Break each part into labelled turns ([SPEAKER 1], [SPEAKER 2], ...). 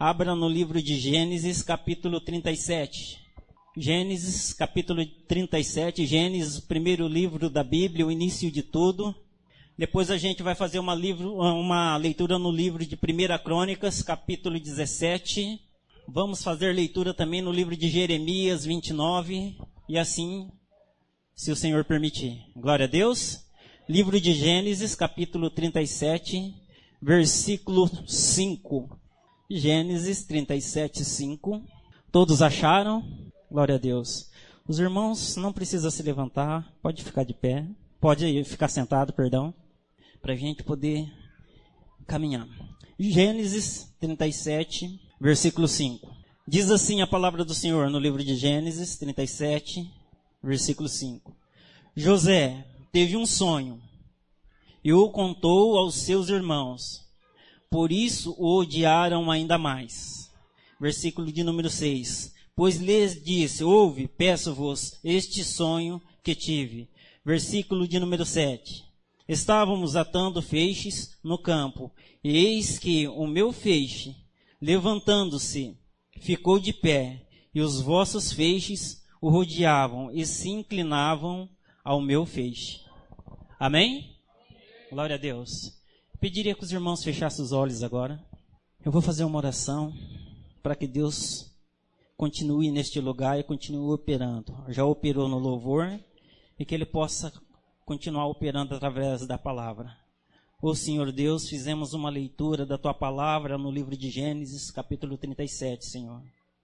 [SPEAKER 1] Abra no livro de Gênesis, capítulo 37. Gênesis, capítulo 37. Gênesis, o primeiro livro da Bíblia, o início de tudo. Depois a gente vai fazer uma leitura no livro de 1 Crônicas, capítulo 17. Vamos fazer leitura também no livro de Jeremias 29. E assim, se o Senhor permitir. Glória a Deus. Livro de Gênesis, capítulo 37, versículo 5. Gênesis 37, 5. Todos acharam? Glória a Deus. Os irmãos não precisam se levantar, pode ficar de pé, pode ficar sentado, perdão, para a gente poder caminhar. Gênesis 37, versículo 5. Diz assim a palavra do Senhor no livro de Gênesis 37, versículo 5. José teve um sonho e o contou aos seus irmãos. Por isso o odiaram ainda mais. Versículo de número 6. Pois lhes disse, ouve, peço-vos este sonho que tive. Versículo de número 7. Estávamos atando feixes no campo, e eis que o meu feixe, levantando-se, ficou de pé, e os vossos feixes o rodeavam e se inclinavam ao meu feixe. Amém? Glória a Deus. Pediria que os irmãos fechassem os olhos agora. Eu vou fazer uma oração para que Deus continue neste lugar e continue operando. Já operou no louvor e que Ele possa continuar operando através da palavra. Ô Senhor Deus, fizemos uma leitura da Tua palavra no livro de Gênesis, capítulo 37, Senhor.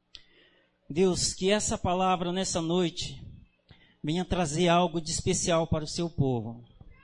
[SPEAKER 1] Deus, que essa palavra nessa noite venha trazer algo de especial para o Seu povo.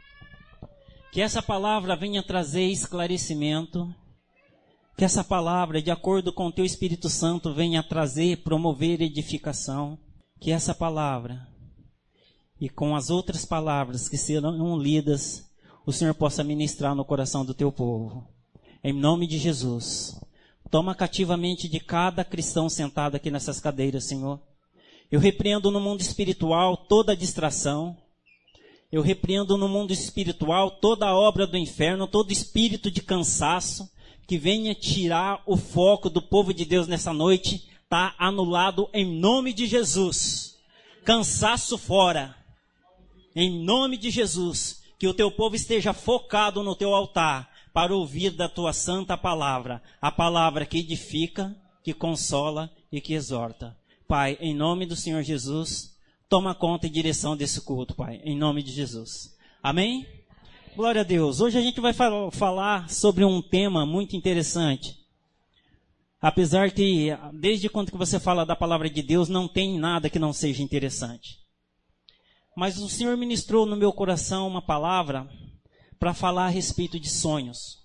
[SPEAKER 1] Que essa palavra venha trazer esclarecimento. Que essa palavra, de acordo com o Teu Espírito Santo, venha trazer, promover edificação. Que essa palavra, e com as outras palavras que serão lidas, o Senhor possa ministrar no coração do Teu povo. Em nome de Jesus. Toma cativamente de cada cristão sentado aqui nessas cadeiras, Senhor. Eu repreendo no mundo espiritual toda distração. Eu repreendo no mundo espiritual toda a obra do inferno, todo espírito de cansaço que venha tirar o foco do povo de Deus nessa noite, está anulado em nome de Jesus. Cansaço fora. Em nome de Jesus, que o teu povo esteja focado no teu altar para ouvir da tua santa palavra, a palavra que edifica, que consola e que exorta. Pai, em nome do Senhor Jesus, toma conta e direção desse culto, Pai, em nome de Jesus. Amém? Glória a Deus. Hoje a gente vai falar sobre um tema muito interessante. Apesar que, desde quando que você fala da palavra de Deus, não tem nada que não seja interessante. Mas o Senhor ministrou no meu coração uma palavra para falar a respeito de sonhos.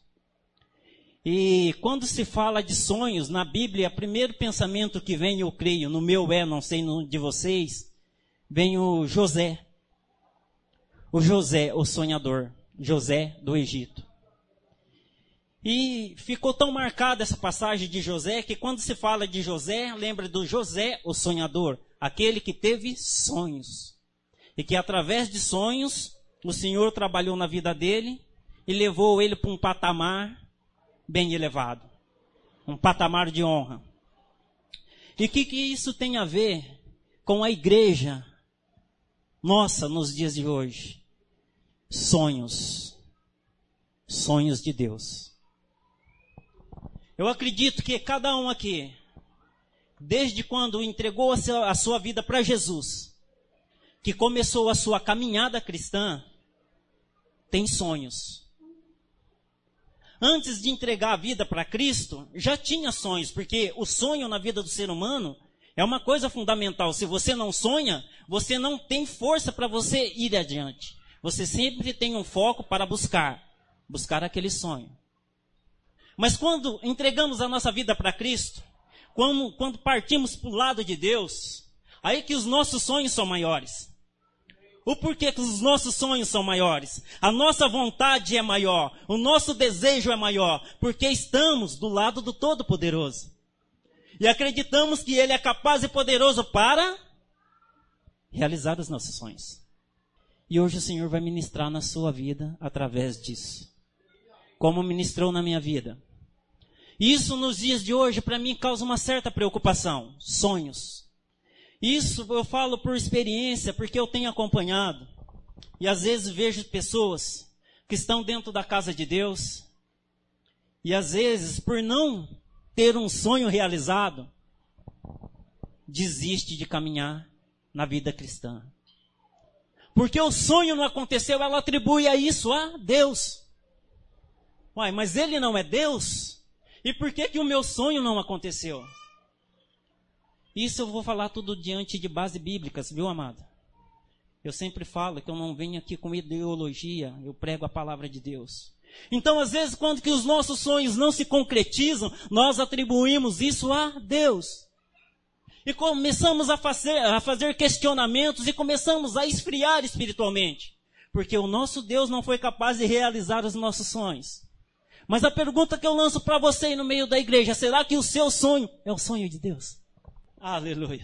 [SPEAKER 1] E quando se fala de sonhos, na Bíblia, o primeiro pensamento que vem, eu creio, no meu não sei no de vocês, vem o José. O José, o sonhador. José do Egito. E ficou tão marcada essa passagem de José, que quando se fala de José, lembra do José, o sonhador. Aquele que teve sonhos. E que através de sonhos, o Senhor trabalhou na vida dele e levou ele para um patamar bem elevado. Um patamar de honra. E o que isso tem a ver com a igreja nossa nos dias de hoje? Sonhos. Sonhos de Deus. Eu acredito que cada um aqui, desde quando entregou a sua vida para Jesus, que começou a sua caminhada cristã, tem sonhos. Antes de entregar a vida para Cristo, já tinha sonhos, porque o sonho na vida do ser humano é uma coisa fundamental. Se você não sonha, você não tem força para você ir adiante. Você sempre tem um foco para buscar aquele sonho. Mas quando entregamos a nossa vida para Cristo, quando partimos para o lado de Deus, aí que os nossos sonhos são maiores. O porquê que os nossos sonhos são maiores? A nossa vontade é maior, o nosso desejo é maior, porque estamos do lado do Todo-Poderoso. E acreditamos que Ele é capaz e poderoso para realizar os nossos sonhos. E hoje o Senhor vai ministrar na sua vida através disso. Como ministrou na minha vida. Isso nos dias de hoje, para mim, causa uma certa preocupação. Sonhos. Isso eu falo por experiência, porque eu tenho acompanhado. E às vezes vejo pessoas que estão dentro da casa de Deus. E às vezes, por não ter um sonho realizado, desiste de caminhar na vida cristã. Porque o sonho não aconteceu, ela atribui a isso a Deus. Uai, mas ele não é Deus? E por que o meu sonho não aconteceu? Isso eu vou falar tudo diante de bases bíblicas, viu, amado? Eu sempre falo que eu não venho aqui com ideologia, eu prego a palavra de Deus. Então, às vezes, quando que os nossos sonhos não se concretizam, nós atribuímos isso a Deus. E começamos a fazer questionamentos e começamos a esfriar espiritualmente. Porque o nosso Deus não foi capaz de realizar os nossos sonhos. Mas a pergunta que eu lanço para você aí no meio da igreja, será que o seu sonho é o sonho de Deus? Aleluia.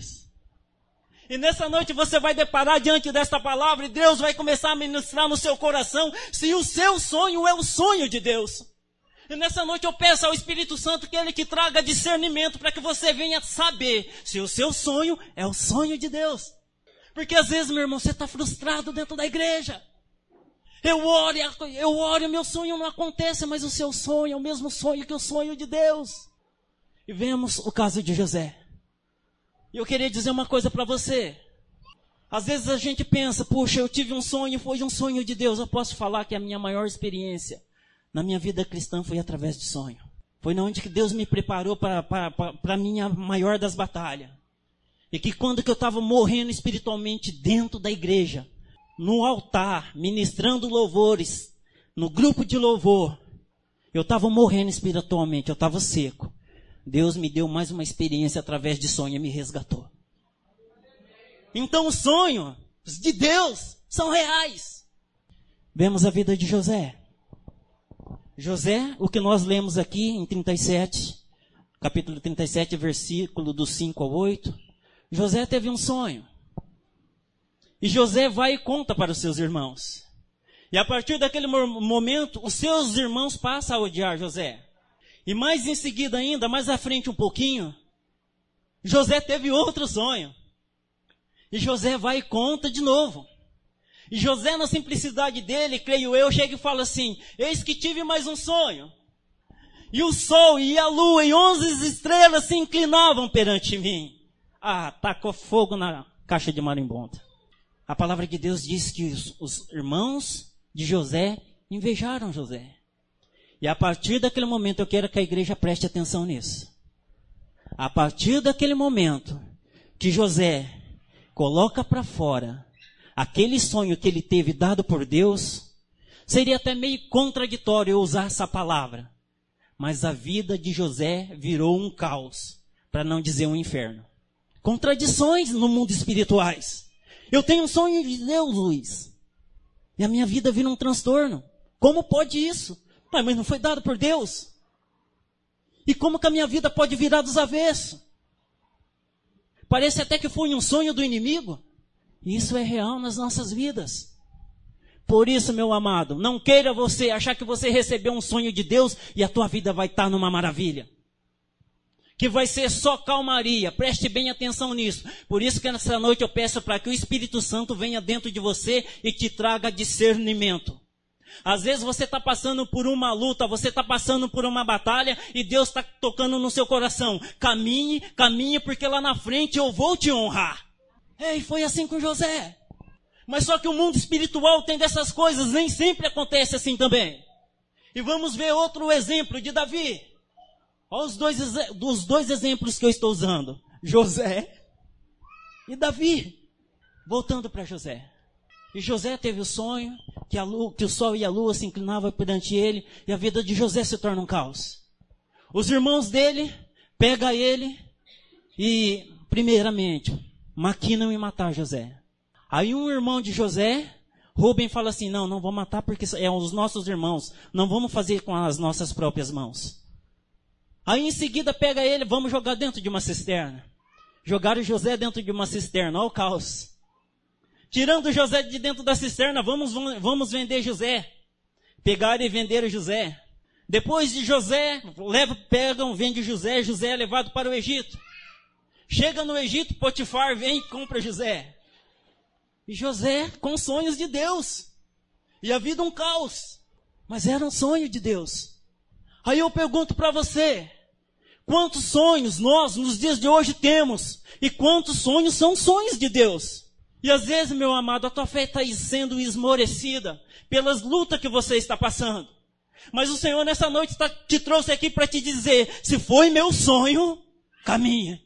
[SPEAKER 1] E nessa noite você vai deparar diante desta palavra e Deus vai começar a ministrar no seu coração se o seu sonho é o sonho de Deus. E nessa noite eu peço ao Espírito Santo que Ele te traga discernimento para que você venha saber se o seu sonho é o sonho de Deus. Porque às vezes, meu irmão, você está frustrado dentro da igreja. Eu oro, meu sonho não acontece, mas o seu sonho é o mesmo sonho que o sonho de Deus. E vemos o caso de José. E eu queria dizer uma coisa para você. Às vezes a gente pensa, puxa, eu tive um sonho, foi um sonho de Deus. Eu posso falar que a minha maior experiência na minha vida cristã foi através de sonho. Foi onde que Deus me preparou para a minha maior das batalhas. E que quando que eu estava morrendo espiritualmente dentro da igreja, no altar, ministrando louvores, no grupo de louvor, eu estava morrendo espiritualmente, eu estava seco. Deus me deu mais uma experiência através de sonho e me resgatou. Então os sonhos de Deus são reais. Vemos a vida de José. José, o que nós lemos aqui em 37, capítulo 37, versículo do 5 ao 8. José teve um sonho. E José vai e conta para os seus irmãos. E a partir daquele momento, os seus irmãos passam a odiar José. E mais em seguida ainda, mais à frente um pouquinho, José teve outro sonho. E José vai e conta de novo. E José, na simplicidade dele, creio eu, chega e fala assim, eis que tive mais um sonho. E o sol e a lua e 11 estrelas se inclinavam perante mim. Tacou fogo na caixa de marimbondo. A palavra de Deus diz que os irmãos de José invejaram José. E a partir daquele momento, eu quero que a igreja preste atenção nisso. A partir daquele momento que José coloca para fora aquele sonho que ele teve dado por Deus, seria até meio contraditório eu usar essa palavra. Mas a vida de José virou um caos, para não dizer um inferno. Contradições no mundo espirituais. Eu tenho um sonho de Deus, Luiz. E a minha vida vira um transtorno. Como pode isso? Mas não foi dado por Deus. E como que a minha vida pode virar dos avessos? Parece até que foi um sonho do inimigo. Isso é real nas nossas vidas. Por isso, meu amado, não queira você achar que você recebeu um sonho de Deus e a tua vida vai estar numa maravilha. Que vai ser só calmaria. Preste bem atenção nisso. Por isso que nessa noite eu peço para que o Espírito Santo venha dentro de você e te traga discernimento. Às vezes você está passando por uma luta, você está passando por uma batalha e Deus está tocando no seu coração. Caminhe, caminhe, porque lá na frente eu vou te honrar. E foi assim com José. Mas só que o mundo espiritual tem dessas coisas, nem sempre acontece assim também. E vamos ver outro exemplo de Davi. Olha os dois exemplos que eu estou usando. José e Davi. Voltando para José. E José teve o sonho que o sol e a lua se inclinavam perante ele, e a vida de José se torna um caos. Os irmãos dele pegam ele e, primeiramente, maquinam em matar José. Aí um irmão de José, Rubem, fala assim, não vou matar porque é os nossos irmãos, não vamos fazer com as nossas próprias mãos. Aí em seguida pega ele, vamos jogar dentro de uma cisterna. Jogaram José dentro de uma cisterna, olha o caos. Tirando José de dentro da cisterna, vamos vender José. Pegaram e venderam José. Depois de José, vende José, José é levado para o Egito. Chega no Egito, Potifar vem e compra José. E José com sonhos de Deus. E a vida um caos. Mas era um sonho de Deus. Aí eu pergunto para você, quantos sonhos nós nos dias de hoje temos? E quantos sonhos são sonhos de Deus? E às vezes, meu amado, a tua fé está sendo esmorecida pelas lutas que você está passando. Mas o Senhor nessa noite te trouxe aqui para te dizer, se foi meu sonho, caminhe,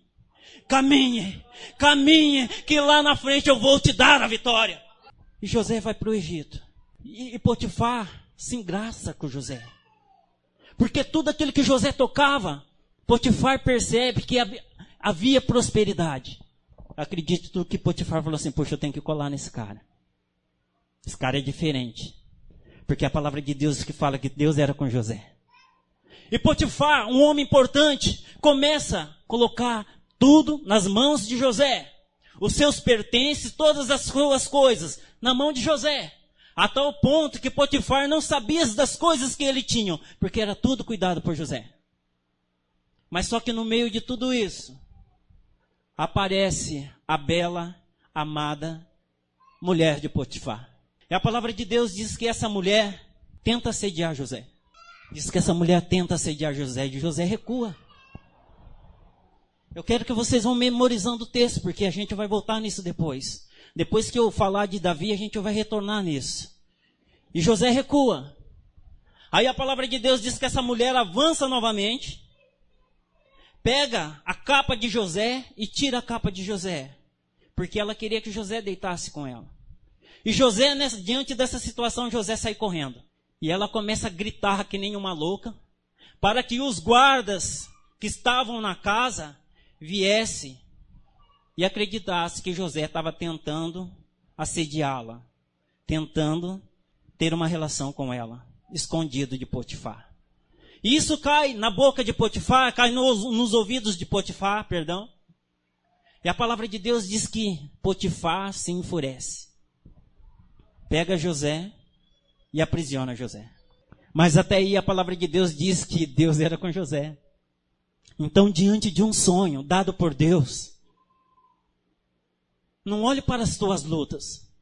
[SPEAKER 1] que lá na frente eu vou te dar a vitória. E José vai para o Egito. E Potifar se engraça com José. Porque tudo aquilo que José tocava, Potifar percebe que havia prosperidade. Acredito que Potifar falou assim, poxa, eu tenho que colar nesse cara. Esse cara é diferente. Porque a palavra de Deus que fala que Deus era com José. E Potifar, um homem importante, começa a colocar tudo nas mãos de José. Os seus pertences, todas as suas coisas, na mão de José. A tal ponto que Potifar não sabia das coisas que ele tinha, porque era tudo cuidado por José. Mas só que no meio de tudo isso, aparece a bela, amada mulher de Potifar. E a palavra de Deus diz que essa mulher tenta assediar José. Diz que essa mulher tenta assediar José e José recua. Eu quero que vocês vão memorizando o texto, porque a gente vai voltar nisso depois. Depois que eu falar de Davi, a gente vai retornar nisso. E José recua. Aí a palavra de Deus diz que essa mulher avança novamente, pega a capa de José e tira a capa de José, porque ela queria que José deitasse com ela. E José, diante dessa situação, José sai correndo. E ela começa a gritar que nem uma louca, para que os guardas que estavam na casa viessem e acreditassem que José estava tentando assediá-la, tentando ter uma relação com ela, escondido de Potifar. E isso cai na boca de Potifar, cai nos ouvidos de Potifar, perdão. E a palavra de Deus diz que Potifar se enfurece. Pega José e aprisiona José. Mas até aí a palavra de Deus diz que Deus era com José. Então, diante de um sonho dado por Deus, não olhe para as tuas lutas.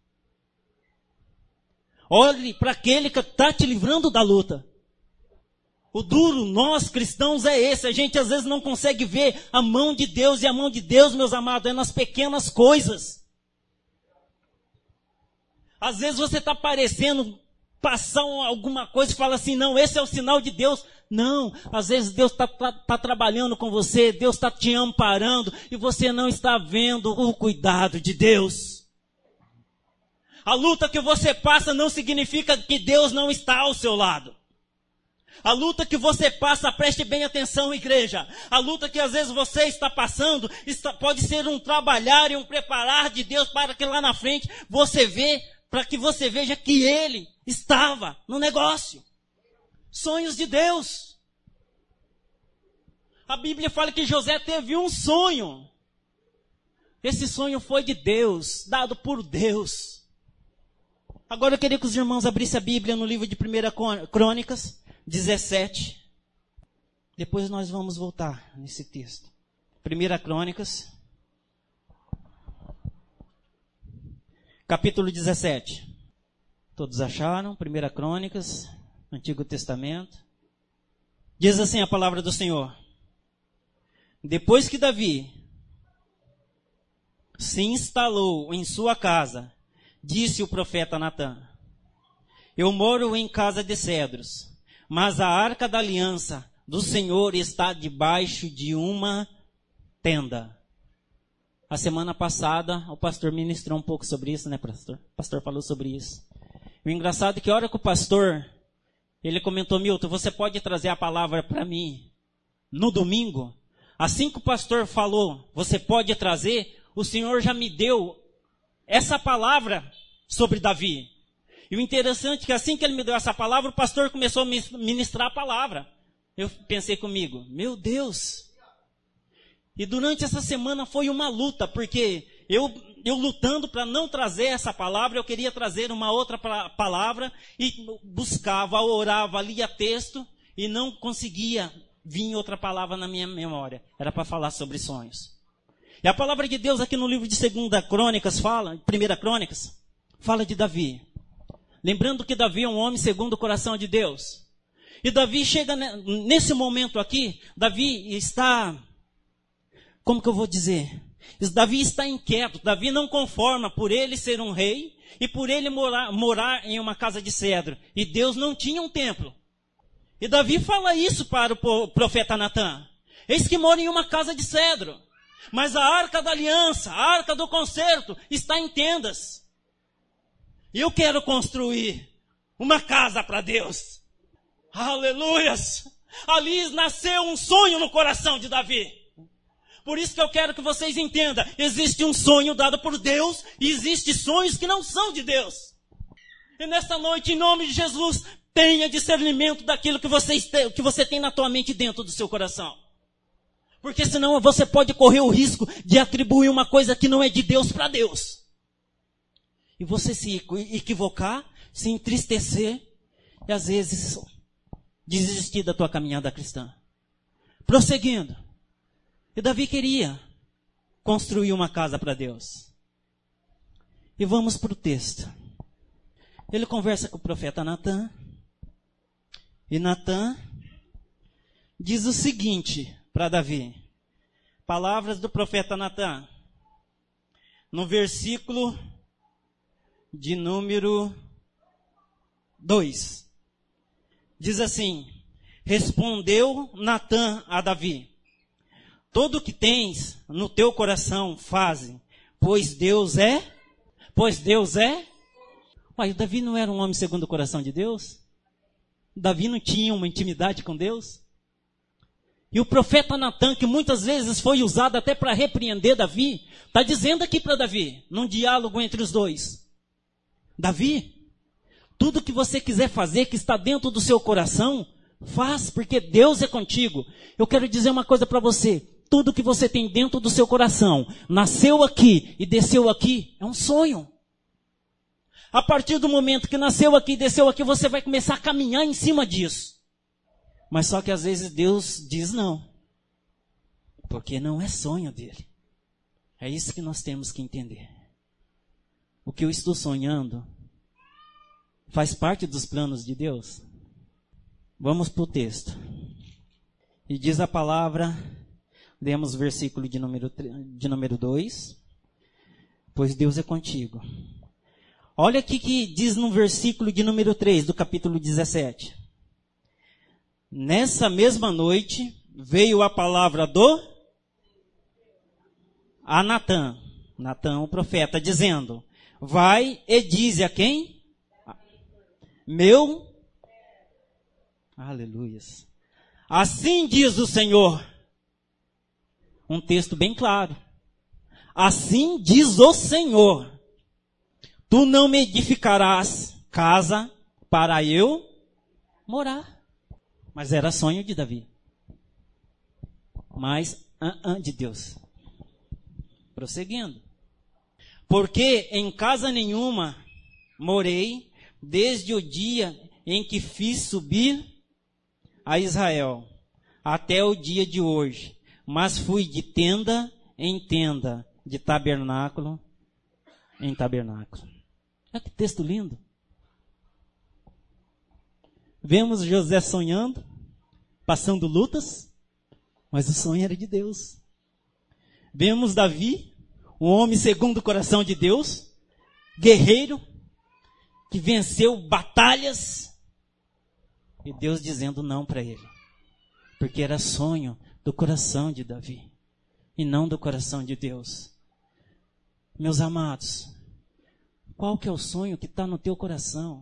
[SPEAKER 1] Olhe para aquele que está te livrando da luta. O duro, nós cristãos, é esse. A gente às vezes não consegue ver a mão de Deus. E a mão de Deus, meus amados, é nas pequenas coisas. Às vezes você está parecendo passar alguma coisa e fala assim, não, esse é o sinal de Deus. Não, às vezes Deus está trabalhando com você, Deus está te amparando e você não está vendo o cuidado de Deus. A luta que você passa não significa que Deus não está ao seu lado. A luta que você passa, preste bem atenção, igreja. A luta que às vezes você está passando, pode ser um trabalhar e um preparar de Deus para que lá na frente para que você veja que Ele estava no negócio. Sonhos de Deus. A Bíblia fala que José teve um sonho. Esse sonho foi de Deus, dado por Deus. Agora eu queria que os irmãos abrissem a Bíblia no livro de 1 Crônicas 17. Depois nós vamos voltar nesse texto. 1 Crônicas, capítulo 17. Todos acharam? 1 Crônicas, Antigo Testamento. Diz assim a palavra do Senhor. Depois que Davi se instalou em sua casa, disse o profeta Natã: eu moro em casa de cedros, mas a arca da aliança do Senhor está debaixo de uma tenda. A semana passada, o pastor ministrou um pouco sobre isso, né, pastor? O pastor falou sobre isso. O engraçado é que a hora que o pastor, ele comentou, Milton, você pode trazer a palavra para mim no domingo? Assim que o pastor falou, você pode trazer, o Senhor já me deu essa palavra sobre Davi. E o interessante é que assim que ele me deu essa palavra, o pastor começou a ministrar a palavra. Eu pensei comigo, meu Deus. E durante essa semana foi uma luta, porque eu lutando para não trazer essa palavra, eu queria trazer uma outra palavra, e buscava, orava, lia texto, e não conseguia vir outra palavra na minha memória. Era para falar sobre sonhos. E a palavra de Deus aqui no livro de 2 Crônicas fala, 1 Crônicas, fala de Davi. Lembrando que Davi é um homem segundo o coração de Deus. E Davi chega nesse momento aqui, Davi está, como que eu vou dizer? Davi está inquieto, Davi não conforma por ele ser um rei e por ele morar em uma casa de cedro. E Deus não tinha um templo. E Davi fala isso para o profeta Natã. Eis que mora em uma casa de cedro, mas a arca da aliança, a arca do concerto está em tendas. E eu quero construir uma casa para Deus. Aleluias! Ali nasceu um sonho no coração de Davi. Por isso que eu quero que vocês entendam. Existe um sonho dado por Deus e existem sonhos que não são de Deus. E nesta noite, em nome de Jesus, tenha discernimento daquilo que você tem na tua mente dentro do seu coração. Porque senão você pode correr o risco de atribuir uma coisa que não é de Deus para Deus. E você se equivocar, se entristecer e às vezes desistir da tua caminhada cristã. Prosseguindo. E Davi queria construir uma casa para Deus. E vamos para o texto. Ele conversa com o profeta Natã. E Natã diz o seguinte para Davi. Palavras do profeta Natã. No versículo de número 2. Diz assim: respondeu Natã a Davi: tudo o que tens no teu coração faze, pois Deus é. Uai, Davi não era um homem segundo o coração de Deus? Davi não tinha uma intimidade com Deus? E o profeta Natã, que muitas vezes foi usado até para repreender Davi, está dizendo aqui para Davi, num diálogo entre os dois: Davi, tudo que você quiser fazer que está dentro do seu coração, faz, porque Deus é contigo. Eu quero dizer uma coisa para você: tudo que você tem dentro do seu coração, nasceu aqui e desceu aqui, é um sonho. A partir do momento que nasceu aqui e desceu aqui, você vai começar a caminhar em cima disso. Mas só que às vezes Deus diz não. Porque não é sonho dele. É isso que nós temos que entender. O que eu estou sonhando faz parte dos planos de Deus? Vamos para o texto. E diz a palavra, lemos o versículo de número 2. Pois Deus é contigo. Olha aqui que diz no versículo de número 3 do capítulo 17. Nessa mesma noite veio a palavra a Natã, o profeta, dizendo: vai e dize a quem? Aleluias. Assim diz o Senhor. Um texto bem claro. Assim diz o Senhor: tu não me edificarás casa para eu morar. Mas era sonho de Davi. Mas, de Deus. Prosseguindo. Porque em casa nenhuma morei desde o dia em que fiz subir a Israel até o dia de hoje. Mas fui de tenda em tenda, de tabernáculo em tabernáculo. Olha que texto lindo. Vemos José sonhando, passando lutas, mas o sonho era de Deus. Vemos Davi, um homem segundo o coração de Deus, guerreiro, que venceu batalhas, e Deus dizendo não para ele, porque era sonho do coração de Davi, e não do coração de Deus. Meus amados, qual que é o sonho que está no teu coração?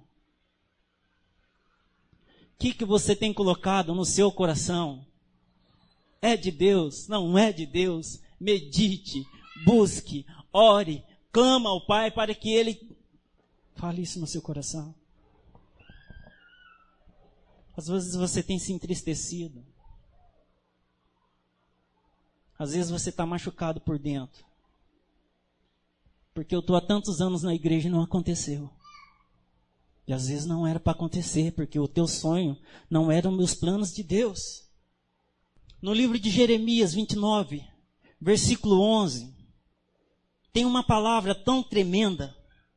[SPEAKER 1] O que você tem colocado no seu coração? É de Deus? Não é de Deus? Medite, busque, ore, clama ao Pai para que Ele fale isso no seu coração. Às vezes você tem se entristecido. Às vezes você está machucado por dentro. Porque eu estou há tantos anos na igreja e não aconteceu. E às vezes não era para acontecer, porque o teu sonho não eram os planos de Deus. No livro de Jeremias 29, versículo 11, tem uma palavra tão tremenda,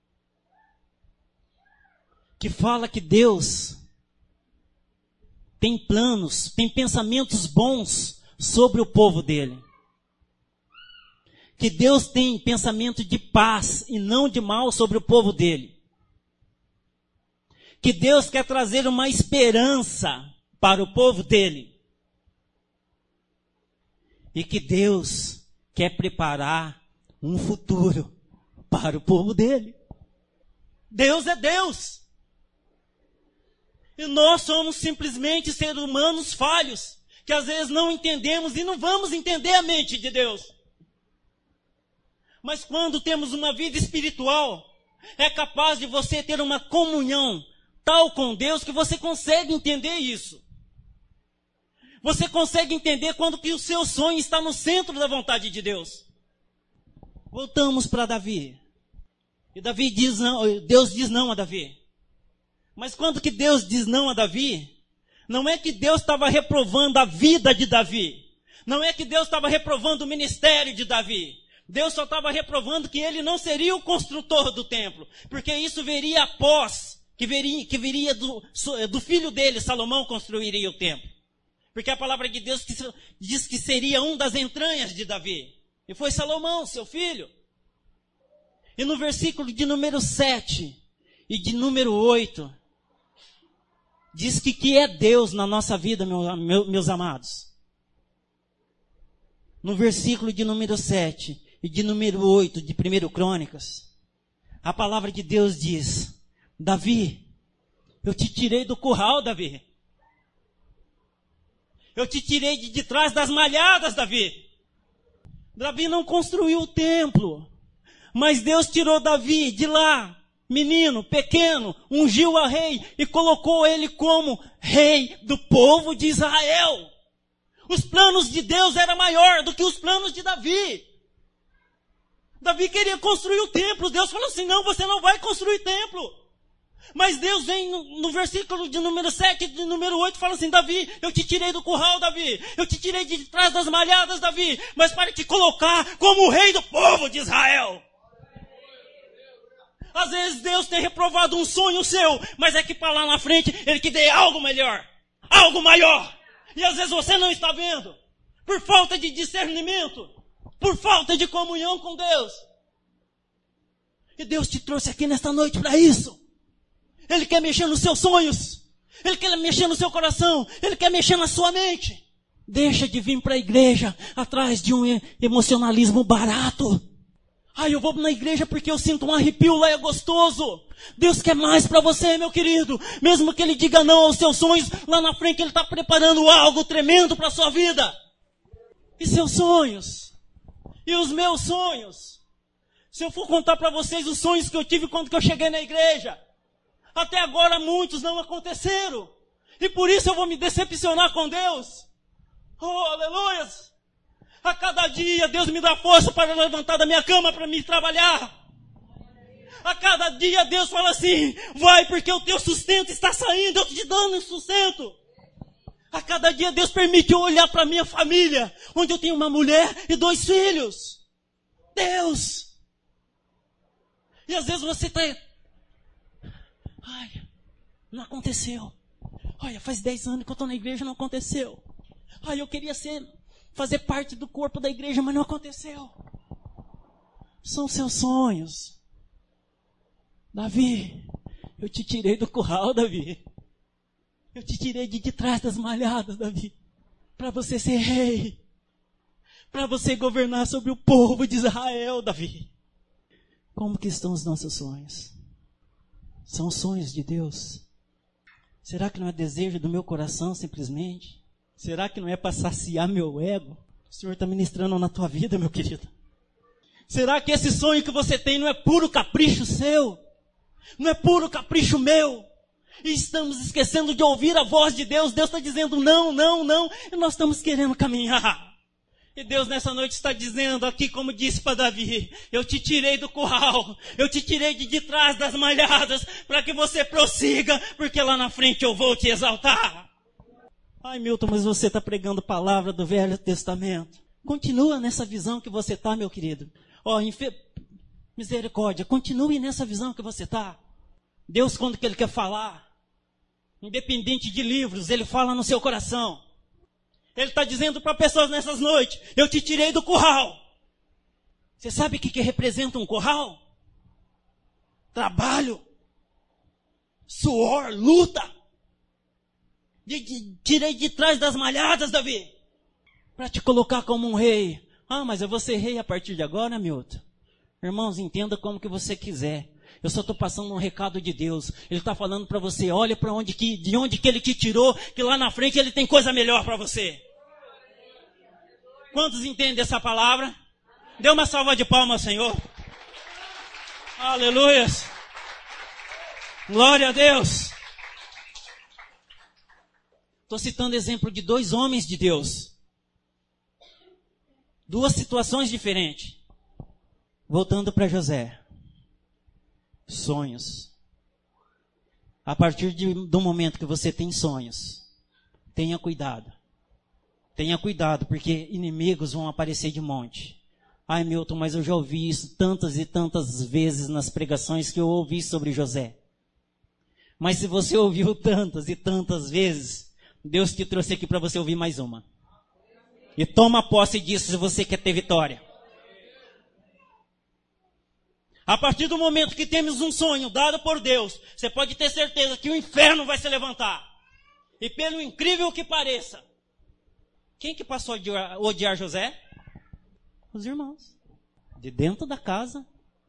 [SPEAKER 1] que fala que Deus tem planos, tem pensamentos bons sobre o povo dele. Que Deus tem pensamento de paz e não de mal sobre o povo dele. Que Deus quer trazer uma esperança para o povo dele. E que Deus quer preparar um futuro para o povo dele. Deus é Deus. E nós somos simplesmente seres humanos falhos, que às vezes não entendemos e não vamos entender a mente de Deus. Mas quando temos uma vida espiritual, é capaz de você ter uma comunhão tal com Deus que você consegue entender isso. Você consegue entender quando que o seu sonho está no centro da vontade de Deus. Voltamos para Davi. E Davi diz não, Deus diz não a Davi. Mas quando que Deus diz não a Davi, não é que Deus estava reprovando a vida de Davi. Não é que Deus estava reprovando o ministério de Davi. Deus só estava reprovando que ele não seria o construtor do templo. Porque isso viria após, que viria do filho dele, Salomão, construiria o templo. Porque a palavra de Deus diz que seria um das entranhas de Davi. E foi Salomão, seu filho. E no versículo de número 7 e de número 8, diz que é Deus na nossa vida, meus amados. No versículo de número 7 e de número 8 de 1 Crônicas, a palavra de Deus diz: Davi, eu te tirei do curral, Davi. Eu te tirei de trás das malhadas, Davi. Davi não construiu o templo, mas Deus tirou Davi de lá, menino, pequeno, ungiu a rei e colocou ele como rei do povo de Israel. Os planos de Deus eram maiores do que os planos de Davi. Davi queria construir o templo. Deus falou assim: não, você não vai construir templo. Mas Deus vem no versículo de número 7 e de número 8 fala assim: Davi, eu te tirei do curral, Davi. Eu te tirei de trás das malhadas, Davi. Mas para te colocar como o rei do povo de Israel. Às vezes Deus tem reprovado um sonho seu, mas é que para lá na frente Ele que dê algo melhor, algo maior. E às vezes você não está vendo, por falta de discernimento, por falta de comunhão com Deus. E Deus te trouxe aqui nesta noite para isso. Ele quer mexer nos seus sonhos, Ele quer mexer no seu coração, Ele quer mexer na sua mente. Deixa de vir para a igreja atrás de um emocionalismo barato. Eu vou na igreja porque eu sinto um arrepio, lá é gostoso. Deus quer mais para você, meu querido. Mesmo que Ele diga não aos seus sonhos, lá na frente Ele está preparando algo tremendo para a sua vida. E seus sonhos? E os meus sonhos? Se eu for contar para vocês os sonhos que eu tive quando que eu cheguei na igreja, até agora muitos não aconteceram. E por isso eu vou me decepcionar com Deus. Oh, aleluias! A cada dia Deus me dá força para levantar da minha cama para me trabalhar. A cada dia Deus fala assim: vai porque o teu sustento está saindo, eu te dando um sustento. A cada dia Deus permite eu olhar para a minha família, onde eu tenho uma mulher e 2 filhos. Deus! E às vezes você está... não aconteceu. Olha, faz 10 anos que eu estou na igreja e não aconteceu. Eu queria fazer parte do corpo da igreja, mas não aconteceu. São seus sonhos. Davi, eu te tirei do curral, Davi. Eu te tirei de trás das malhadas, Davi. Para você ser rei. Para você governar sobre o povo de Israel, Davi. Como que estão os nossos sonhos? São os sonhos de Deus? Será que não é desejo do meu coração simplesmente? Será que não é para saciar meu ego? O Senhor está ministrando na tua vida, meu querido. Será que esse sonho que você tem não é puro capricho seu? Não é puro capricho meu? E estamos esquecendo de ouvir a voz de Deus. Deus está dizendo não, não, não. E nós estamos querendo caminhar. E Deus nessa noite está dizendo aqui, como disse para Davi, eu te tirei do curral, eu te tirei de trás das malhadas, para que você prossiga, porque lá na frente eu vou te exaltar. Ai, Milton, mas você está pregando palavra do Velho Testamento. Continua nessa visão que você está, meu querido. Misericórdia, continue nessa visão que você está. Deus, quando que Ele quer falar, independente de livros, Ele fala no seu coração. Ele está dizendo para pessoas nessas noites, eu te tirei do curral. Você sabe o que representa um curral? Trabalho, suor, luta. Tirei de trás das malhadas, Davi, para te colocar como um rei. Ah, mas eu vou ser rei a partir de agora, Milton. Irmãos, entenda como que você quiser. Eu só estou passando um recado de Deus. Ele está falando para você, olha para de onde que Ele te tirou, que lá na frente Ele tem coisa melhor para você. Quantos entendem essa palavra? Dê uma salva de palmas, Senhor. Aleluias. Glória a Deus. Estou citando exemplo de 2 homens de Deus. 2 situações diferentes. Voltando para José. Sonhos. A partir do momento que você tem sonhos, tenha cuidado. Tenha cuidado, porque inimigos vão aparecer de monte. Ai, Milton, mas eu já ouvi isso tantas e tantas vezes nas pregações que eu ouvi sobre José. Mas se você ouviu tantas e tantas vezes, Deus te trouxe aqui para você ouvir mais uma. E toma posse disso se você quer ter vitória. A partir do momento que temos um sonho dado por Deus, você pode ter certeza que o inferno vai se levantar. E pelo incrível que pareça, quem que passou a odiar José? Os irmãos. De dentro da casa,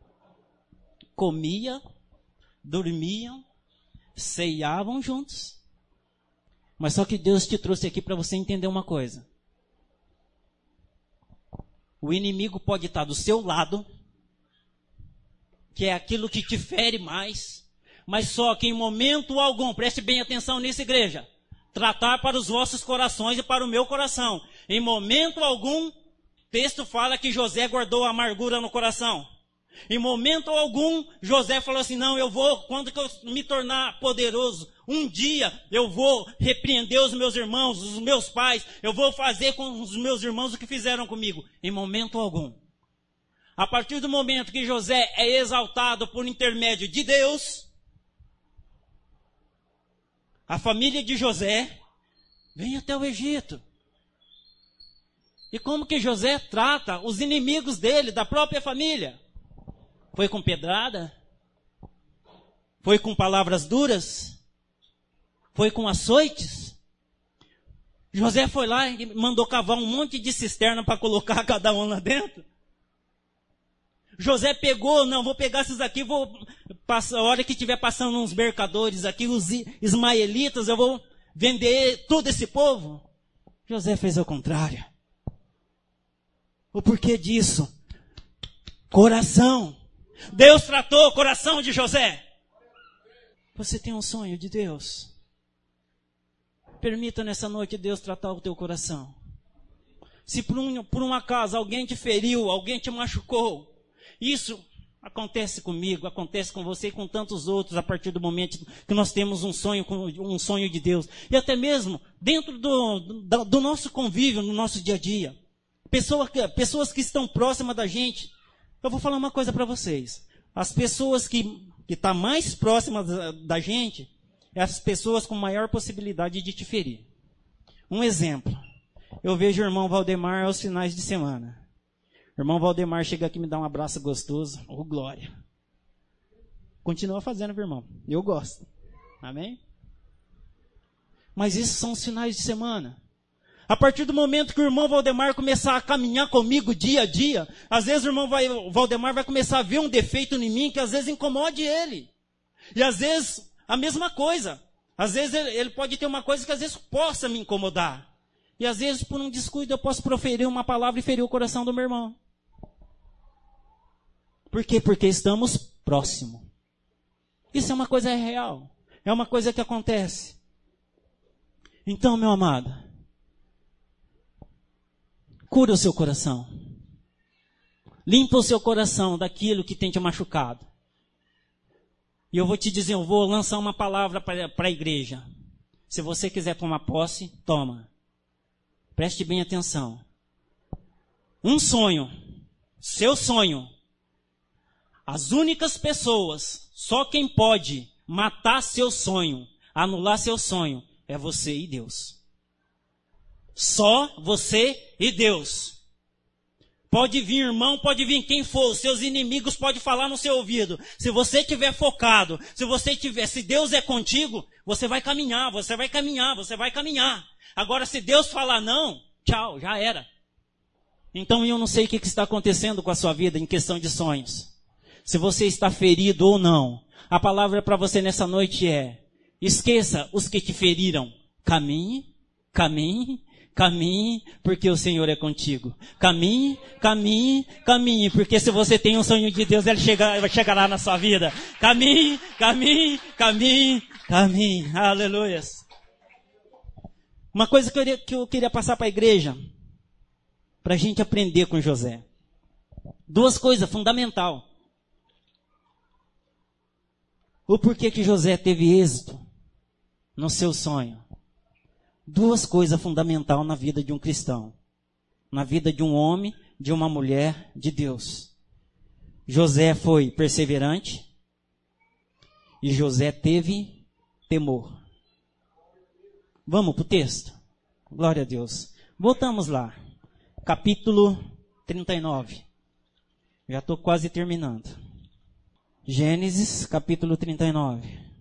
[SPEAKER 1] comia, dormiam, ceiavam juntos. Mas só que Deus te trouxe aqui para você entender uma coisa. O inimigo pode estar do seu lado, que é aquilo que te fere mais, mas só que em momento algum, preste bem atenção nisso, igreja, tratar para os vossos corações e para o meu coração. Em momento algum, o texto fala que José guardou a amargura no coração. Em momento algum, José falou assim, não, quando eu me tornar poderoso, um dia eu vou repreender os meus irmãos, os meus pais, eu vou fazer com os meus irmãos o que fizeram comigo. Em momento algum. A partir do momento que José é exaltado por intermédio de Deus, a família de José vem até o Egito. E como que José trata os inimigos dele, da própria família? Foi com pedrada? Foi com palavras duras? Foi com açoites? José foi lá e mandou cavar um monte de cisterna para colocar cada um lá dentro? José pegou, não, vou pegar esses aqui, a hora que estiver passando uns mercadores aqui, os ismaelitas, eu vou vender todo esse povo. José fez ao contrário. O porquê disso? Coração. Deus tratou o coração de José. Você tem um sonho de Deus? Permita nessa noite Deus tratar o teu coração. Se por um acaso alguém te feriu, alguém te machucou, isso acontece comigo, acontece com você e com tantos outros a partir do momento que nós temos um sonho de Deus. E até mesmo dentro do nosso convívio, no nosso dia a dia. Pessoas que estão próximas da gente. Eu vou falar uma coisa para vocês. As pessoas que estão mais próximas da gente, é as pessoas com maior possibilidade de te ferir. Um exemplo. Eu vejo o irmão Valdemar aos finais de semana. O irmão Valdemar chega aqui e me dá um abraço gostoso. Oh, glória. Continua fazendo, meu irmão. Eu gosto. Amém? Mas esses são os finais de semana. A partir do momento que o irmão Valdemar começar a caminhar comigo dia a dia, às vezes o Valdemar vai começar a ver um defeito em mim que às vezes incomode ele. E às vezes a mesma coisa. Às vezes ele pode ter uma coisa que às vezes possa me incomodar. E às vezes por um descuido eu posso proferir uma palavra e ferir o coração do meu irmão. Por quê? Porque estamos próximos. Isso é uma coisa real. É uma coisa que acontece. Então, meu amado, Cura o seu coração. Limpa o seu coração daquilo que tem te machucado. E eu vou te dizer, eu vou lançar uma palavra para a igreja. Se você quiser tomar posse, toma. Preste bem atenção. Um sonho, seu sonho. As únicas pessoas, só quem pode matar seu sonho, anular seu sonho, é você e Deus. Só você e Deus. Pode vir irmão, pode vir quem for, seus inimigos podem falar no seu ouvido. Se você estiver focado, se Deus é contigo, você vai caminhar, você vai caminhar, você vai caminhar. Agora se Deus falar não, tchau, já era. Então eu não sei o que está acontecendo com a sua vida em questão de sonhos. Se você está ferido ou não, a palavra para você nessa noite é: esqueça os que te feriram. Caminhe, caminhe, caminhe, porque o Senhor é contigo. Caminhe, caminhe, caminhe, porque se você tem um sonho de Deus, Ele chegará na sua vida. Caminhe, caminhe, caminhe, caminhe. Aleluia. Uma coisa que eu queria passar para a igreja, para a gente aprender com José. Duas coisas fundamentais. O porquê que José teve êxito no seu sonho. Duas coisas fundamentais na vida de um cristão. Na vida de um homem, de uma mulher, de Deus. José foi perseverante. E José teve temor. Vamos para o texto? Glória a Deus. Voltamos lá. Capítulo 39. Já estou quase terminando. Gênesis, capítulo 39.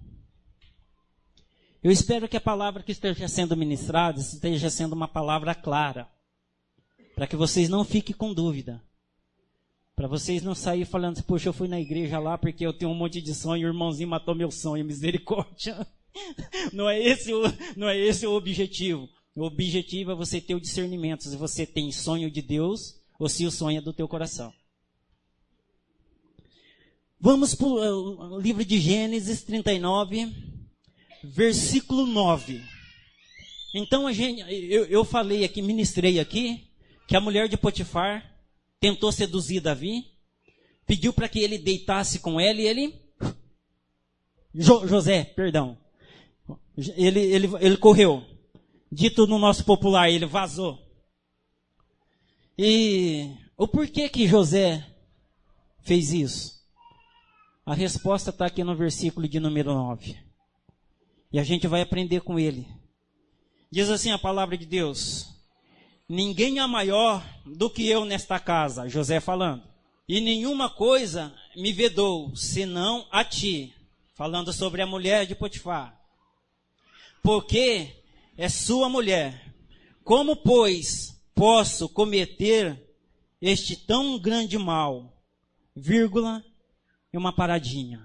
[SPEAKER 1] Eu espero que a palavra que esteja sendo ministrada esteja sendo uma palavra clara. Para que vocês não fiquem com dúvida. Para vocês não saírem falando assim, poxa, eu fui na igreja lá porque eu tenho um monte de sonho, o irmãozinho matou meu sonho, misericórdia. Não é esse o objetivo. O objetivo é você ter o discernimento, se você tem sonho de Deus ou se o sonho é do teu coração. Vamos para o livro de Gênesis 39, versículo 9. Então eu falei aqui, ministrei aqui, que a mulher de Potifar tentou seduzir Davi, pediu para que ele deitasse com ela e ele... Ele correu. Dito no nosso popular, ele vazou. E o porquê que José fez isso? A resposta está aqui no versículo de número 9. E a gente vai aprender com ele. Diz assim a palavra de Deus: ninguém é maior do que eu nesta casa, José falando. E nenhuma coisa me vedou, senão a ti. Falando sobre a mulher de Potifar. Porque é sua mulher. Como, pois, posso cometer este tão grande mal? Vírgula e uma paradinha.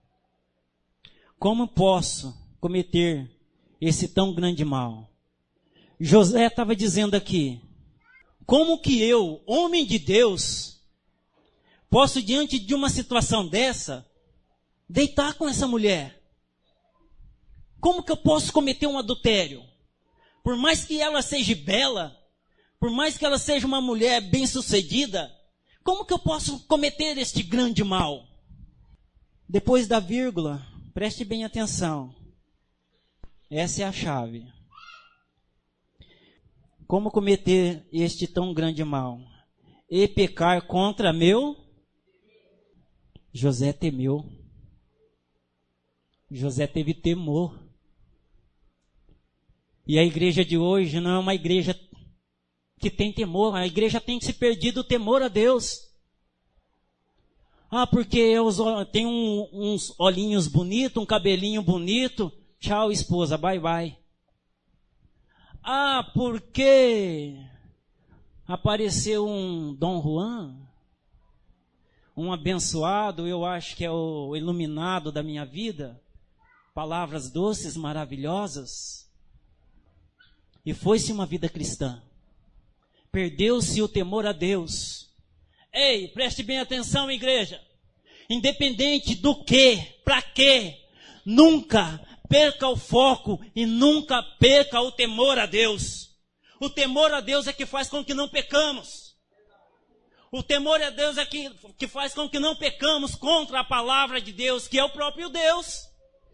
[SPEAKER 1] Como posso cometer esse tão grande mal? José estava dizendo aqui, como que eu, homem de Deus, posso diante de uma situação dessa, deitar com essa mulher? Como que eu posso cometer um adultério? Por mais que ela seja bela, por mais que ela seja uma mulher bem-sucedida, como que eu posso cometer este grande mal? Depois da vírgula, preste bem atenção. Essa é a chave. Como cometer este tão grande mal? E pecar contra meu? José temeu. José teve temor. E a igreja de hoje não é uma igreja que tem temor. A igreja tem se perdido o temor a Deus. Ah, porque eu tenho uns olhinhos bonitos, um cabelinho bonito. Tchau, esposa, bye bye. Ah, porque apareceu um Dom Juan, um abençoado, eu acho que é o iluminado da minha vida. Palavras doces, maravilhosas. E foi-se uma vida cristã. Perdeu-se o temor a Deus. Ei, preste bem atenção, igreja. Independente do que, para quê, nunca perca o foco e nunca perca o temor a Deus. O temor a Deus é que faz com que não pecamos. O temor a Deus é que faz com que não pecamos contra a palavra de Deus, que é o próprio Deus.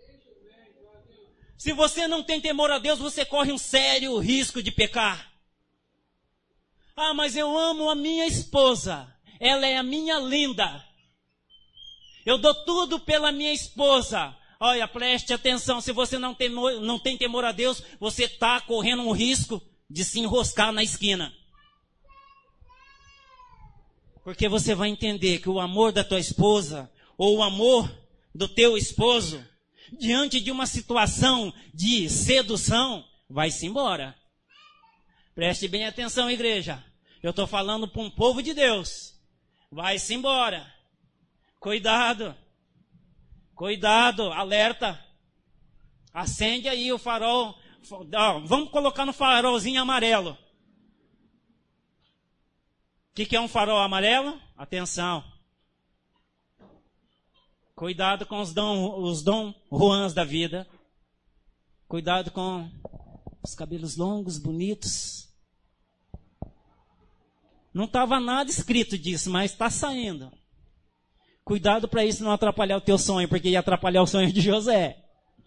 [SPEAKER 1] Se você não tem temor a Deus, você corre um sério risco de pecar. Ah, mas eu amo a minha esposa. Ela é a minha linda. Eu dou tudo pela minha esposa. Olha, preste atenção. Se você não tem temor a Deus, você está correndo um risco de se enroscar na esquina. Porque você vai entender que o amor da tua esposa, ou o amor do teu esposo, diante de uma situação de sedução, vai-se embora. Preste bem atenção, igreja. Eu estou falando para um povo de Deus. Vai-se embora. Cuidado. Cuidado, alerta. Acende aí o farol. Vamos colocar no farolzinho amarelo. O que é um farol amarelo? Atenção. Cuidado com os Dom Juans da vida. Cuidado com os cabelos longos, bonitos. Não estava nada escrito disso, mas está saindo. Cuidado para isso não atrapalhar o teu sonho, porque ia atrapalhar o sonho de José.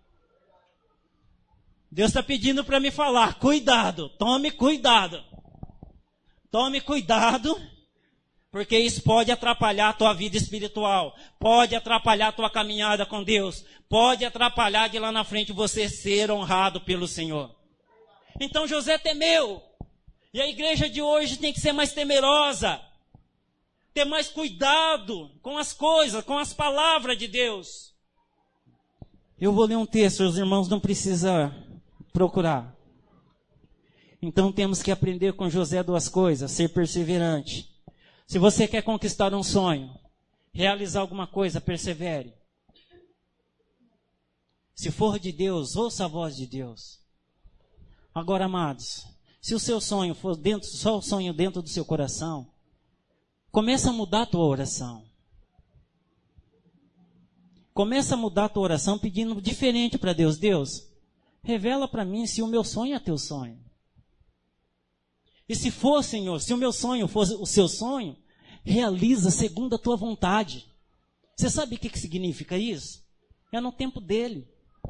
[SPEAKER 1] Deus está pedindo para me falar, cuidado, tome cuidado. Tome cuidado, porque isso pode atrapalhar a tua vida espiritual, pode atrapalhar a tua caminhada com Deus, pode atrapalhar de lá na frente você ser honrado pelo Senhor. Então José temeu, e a igreja de hoje tem que ser mais temerosa, ter mais cuidado com as coisas, com as palavras de Deus. Eu vou ler um texto, os irmãos não precisam procurar. Então temos que aprender com José duas coisas, ser perseverante. Se você quer conquistar um sonho, realizar alguma coisa, persevere. Se for de Deus, ouça a voz de Deus. Agora, amados, se o seu sonho for só o sonho dentro do seu coração, começa a mudar a tua oração. Começa a mudar a tua oração pedindo diferente para Deus. Deus, revela para mim se o meu sonho é teu sonho. E se for, Senhor, se o meu sonho for o seu sonho, realiza segundo a tua vontade. Você sabe o que significa isso? É no tempo dele.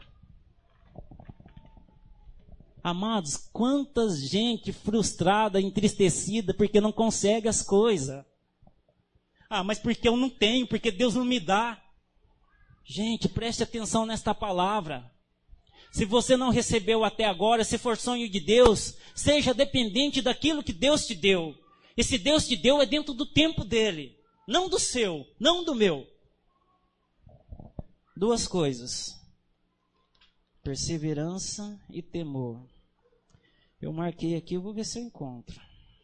[SPEAKER 1] Amados, quantas gente frustrada, entristecida, porque não consegue as coisas. Ah, mas porque eu não tenho, porque Deus não me dá. Gente, preste atenção nesta palavra. Se você não recebeu até agora, se for sonho de Deus, seja dependente daquilo que Deus te deu. E se Deus te deu, é dentro do tempo dele. Não do seu, não do meu. Duas coisas. Perseverança e temor. Eu marquei aqui, eu vou ver se eu encontro.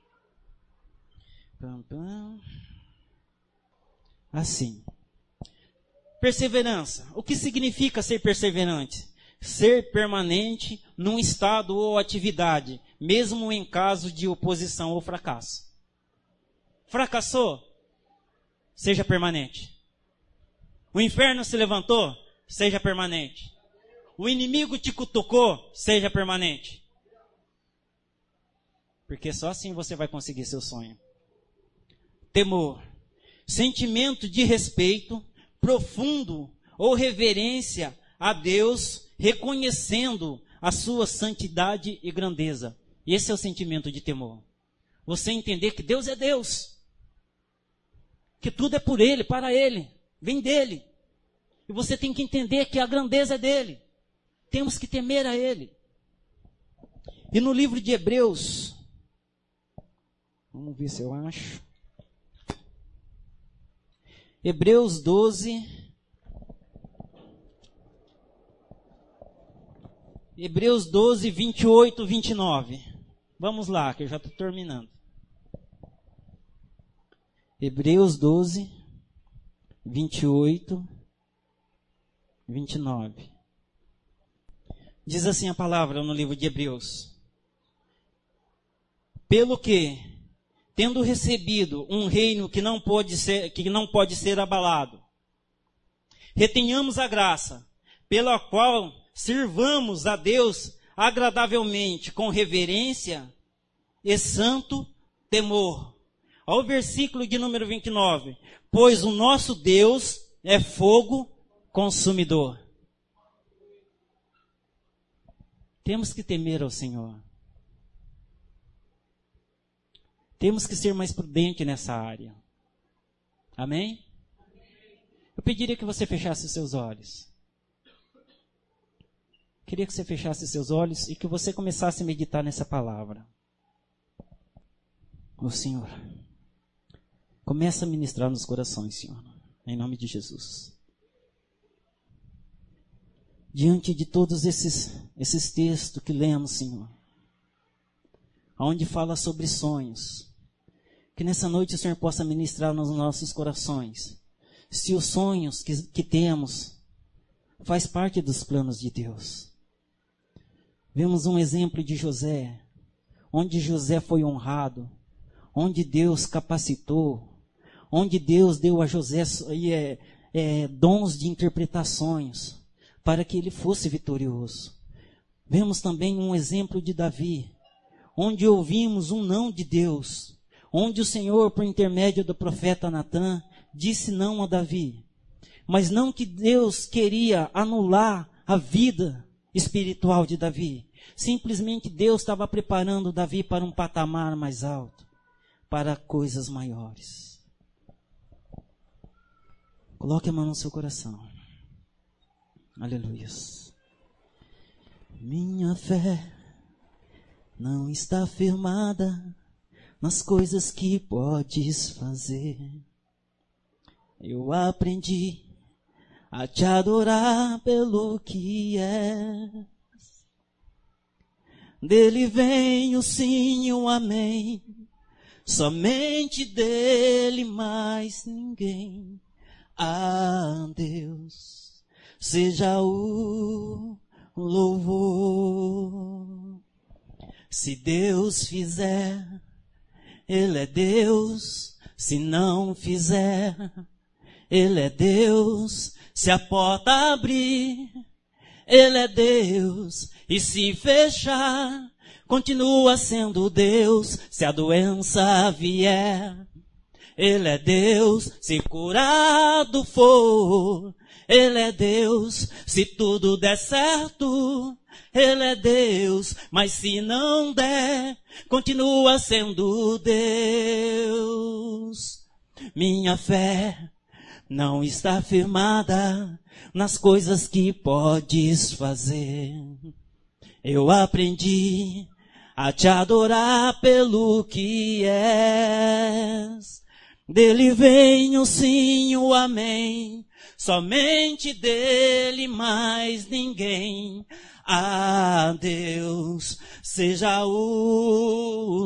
[SPEAKER 1] Assim. Perseverança. O que significa ser perseverante? Ser permanente num estado ou atividade, mesmo em caso de oposição ou fracasso. Fracassou? Seja permanente. O inferno se levantou? Seja permanente. O inimigo te cutucou? Seja permanente. Porque só assim você vai conseguir seu sonho. Temor. Sentimento de respeito profundo ou reverência a Deus, reconhecendo a sua santidade e grandeza. Esse é o sentimento de temor. Você entender que Deus é Deus. Que tudo é por Ele, para Ele, vem dEle. E você tem que entender que a grandeza é dEle. Temos que temer a Ele. E no livro de Hebreus, vamos ver se eu acho. Hebreus 12. Hebreus 12, 28, 29. Vamos lá, que eu já estou terminando. Hebreus 12, 28, 29. Diz assim a palavra no livro de Hebreus. Pelo que, tendo recebido um reino que não pode ser abalado, retenhamos a graça, pela qual sirvamos a Deus agradavelmente, com reverência e santo temor. Olha o versículo de número 29. Pois o nosso Deus é fogo consumidor. Temos que temer ao Senhor. Temos que ser mais prudentes nessa área. Amém? Eu pediria que você fechasse os seus olhos. Queria que você fechasse os seus olhos e que você começasse a meditar nessa palavra. Ô Senhor, começa a ministrar nos corações, Senhor, em nome de Jesus. Diante de todos esses textos que lemos, Senhor, onde fala sobre sonhos, que nessa noite o Senhor possa ministrar nos nossos corações, se os sonhos que temos faz parte dos planos de Deus. Vemos um exemplo de José, onde José foi honrado, onde Deus capacitou, onde Deus deu a José dons de interpretações, para que ele fosse vitorioso. Vemos também um exemplo de Davi, onde ouvimos um não de Deus, onde o Senhor, por intermédio do profeta Natã, disse não a Davi. Mas não que Deus queria anular a vida espiritual de Davi. Simplesmente Deus estava preparando Davi para um patamar mais alto, para coisas maiores. Coloque a mão no seu coração. Aleluia. Minha fé não está firmada nas coisas que podes fazer. Eu aprendi a te adorar pelo que és. Dele vem o sim e o amém. Somente dele, mais ninguém. A Deus seja o louvor. Se Deus fizer, Ele é Deus. Se não fizer, Ele é Deus. Se a porta abrir, Ele é Deus. E se fechar, continua sendo Deus. Se a doença vier, Ele é Deus. Se curado for, Ele é Deus. Se tudo der certo, Ele é Deus. Mas se não der, continua sendo Deus. Minha fé não está firmada nas coisas que podes fazer. Eu aprendi a te adorar pelo que és. Dele vem o sim, o amém. Somente dele, mais ninguém. A Deus seja o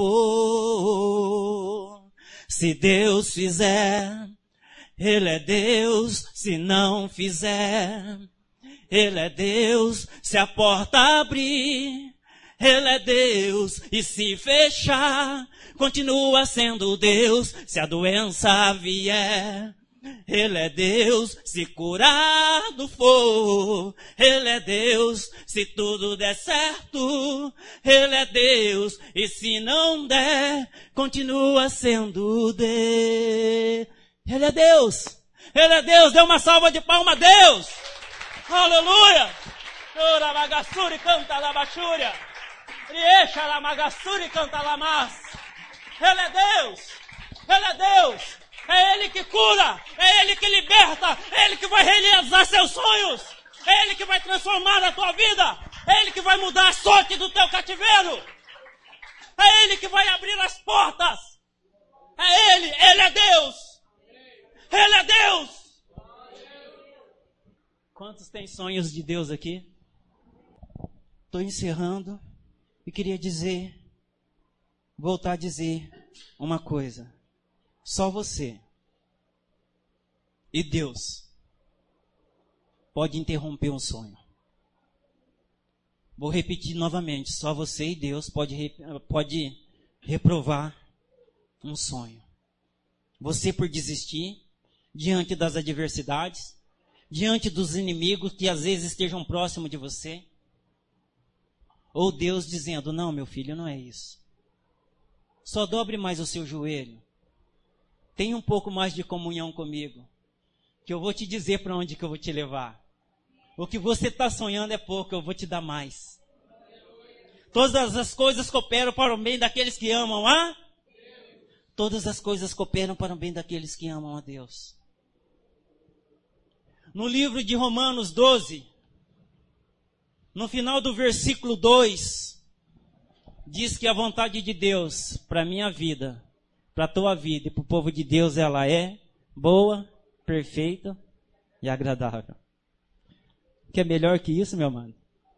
[SPEAKER 1] louvor. Se Deus fizer, Ele é Deus. Se não fizer, Ele é Deus. Se a porta abrir, Ele é Deus. E se fechar, continua sendo Deus. Se a doença vier, Ele é Deus. Se curado for, Ele é Deus. Se tudo der certo, Ele é Deus. E se não der, continua sendo Deus. Ele é Deus. Ele é Deus. Dê uma salva de palmas a Deus. Aleluia. Ora magassuri canta la bachúria. Riecha la magassuri canta la mas. Ele é Deus. Ele é Deus. É Ele que cura, é Ele que liberta, é Ele que vai realizar seus sonhos, é Ele que vai transformar a tua vida, é Ele que vai mudar a sorte do teu cativeiro, é Ele que vai abrir as portas, é Ele é Deus, Ele é Deus. Quantos têm sonhos de Deus aqui? Estou encerrando e queria voltar a dizer uma coisa. Só você e Deus pode interromper um sonho. Vou repetir novamente. Só você e Deus pode reprovar um sonho. Você por desistir diante das adversidades, diante dos inimigos que às vezes estejam próximos de você. Ou Deus dizendo, não, meu filho, não é isso. Só dobre mais o seu joelho. Tenha um pouco mais de comunhão comigo. Que eu vou te dizer para onde que eu vou te levar. O que você está sonhando é pouco, eu vou te dar mais. Todas as coisas cooperam para o bem daqueles que amam a Todas as coisas cooperam para o bem daqueles que amam a Deus. No livro de Romanos 12, no final do versículo 2, diz que a vontade de Deus para a minha vida, para a tua vida e para o povo de Deus, ela é boa, perfeita e agradável. Que é melhor que isso, meu amado?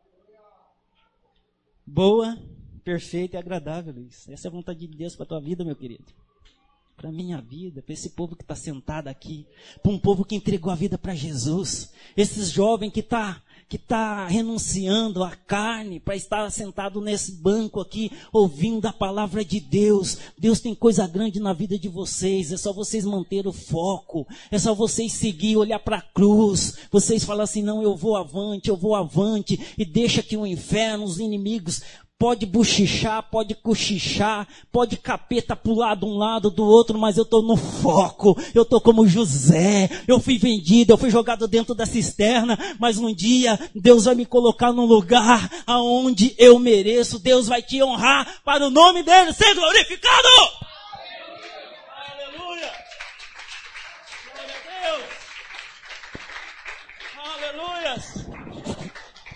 [SPEAKER 1] Boa, perfeita e agradável, Luiz. Essa é a vontade de Deus para a tua vida, meu querido. Para a minha vida, para esse povo que está sentado aqui, para um povo que entregou a vida para Jesus. Esses jovens que tá renunciando à carne para estar sentado nesse banco aqui, ouvindo a palavra de Deus. Deus tem coisa grande na vida de vocês, é só vocês manter o foco, é só vocês seguir, olhar para a cruz. Vocês falam assim, não, eu vou avante, e deixa que o inferno, os inimigos, pode bochichar, pode cochichar, pode capeta pular de um lado, do outro, mas eu estou no foco, eu estou como José, eu fui vendido, eu fui jogado dentro da cisterna, mas um dia Deus vai me colocar num lugar aonde eu mereço, Deus vai te honrar para o nome dele ser glorificado! Aleluia! Glória a Deus! Aleluia!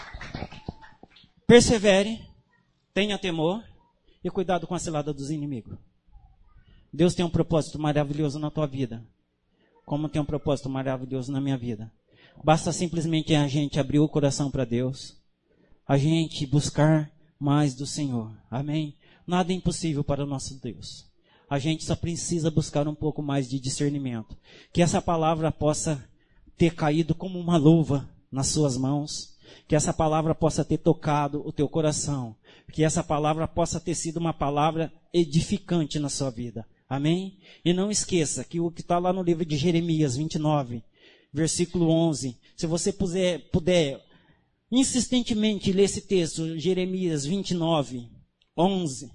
[SPEAKER 1] Persevere. Tenha temor e cuidado com a cilada dos inimigos. Deus tem um propósito maravilhoso na tua vida, como tem um propósito maravilhoso na minha vida. Basta simplesmente a gente abrir o coração para Deus, a gente buscar mais do Senhor. Amém? Nada é impossível para o nosso Deus. A gente só precisa buscar um pouco mais de discernimento. Que essa palavra possa ter caído como uma luva nas suas mãos. Que essa palavra possa ter tocado o teu coração. Que essa palavra possa ter sido uma palavra edificante na sua vida. Amém? E não esqueça que o que está lá no livro de Jeremias 29, versículo 11. Se você puder insistentemente ler esse texto, Jeremias 29, 11,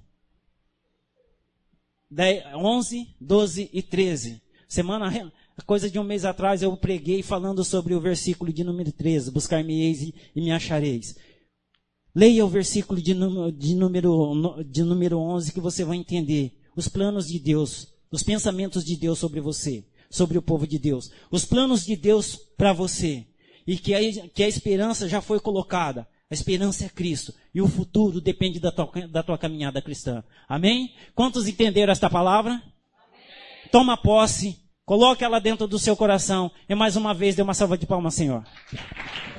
[SPEAKER 1] 12 e 13. Coisa de um mês atrás eu preguei falando sobre o versículo de número 13. Buscar-me-eis e me achareis. Leia o versículo de número 11 que você vai entender os planos de Deus, os pensamentos de Deus sobre você, sobre o povo de Deus. Os planos de Deus para você. E que a esperança já foi colocada. A esperança é Cristo. E o futuro depende da tua caminhada cristã. Amém? Quantos entenderam esta palavra? Amém. Toma posse. Coloque ela dentro do seu coração. E mais uma vez, dê uma salva de palmas, Senhor.